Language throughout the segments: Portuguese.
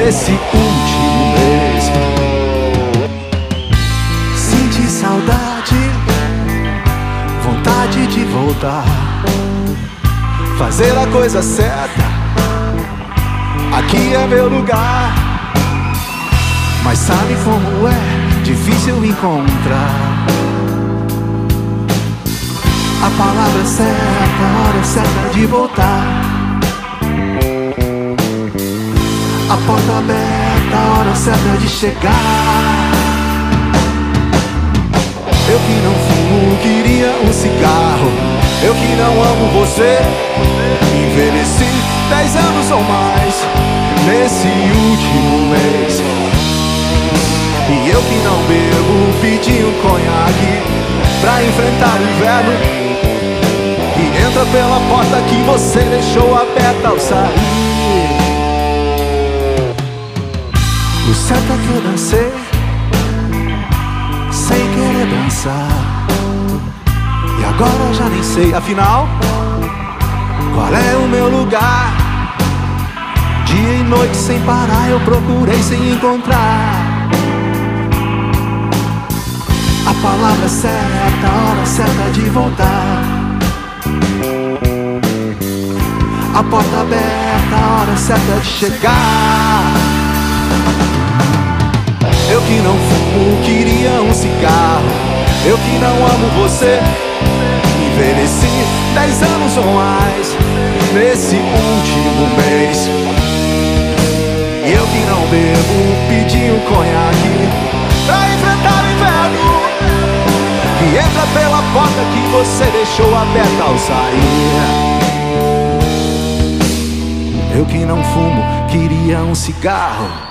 nesse último mês. Senti saudade, vontade de voltar, fazer a coisa certa, aqui é meu lugar. Mas sabe como é difícil encontrar a palavra certa, a hora certa de voltar, a porta aberta, a hora certa de chegar. Eu que não fumo, queria um cigarro. Eu que não amo você, envelheci 10 anos ou mais nesse último mês. E eu que não bebo, pedi um conhaque pra enfrentar o inverno, e entra pela porta que você deixou aberta ao sair. O certo é que eu dancei sem querer dançar, e agora eu já nem sei, afinal, qual é o meu lugar. Dia e noite sem parar eu procurei sem encontrar a palavra certa, a hora certa de voltar, a porta aberta, a hora certa de chegar. Eu que não fumo, queria um cigarro. Eu que não amo você, envelheci 10 anos ou mais nesse último mês. E eu que não bebo, pedi um conhaque pra enfrentar o inverno, e entra pela porta que você deixou aberta ao sair. Eu que não fumo, queria um cigarro.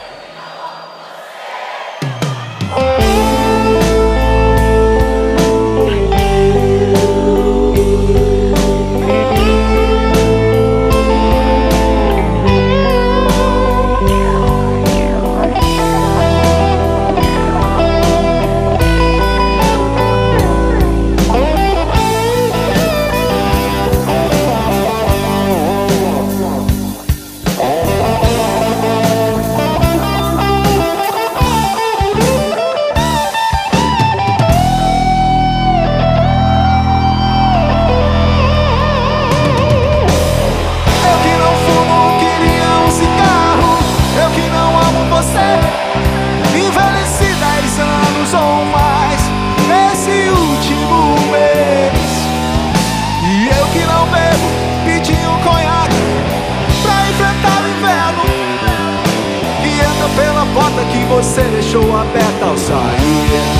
Envelheci 10 anos ou mais nesse último mês. E eu que não bebo, pedi um conhaque pra enfrentar o inverno, e entra pela porta que você deixou aberta ao sair.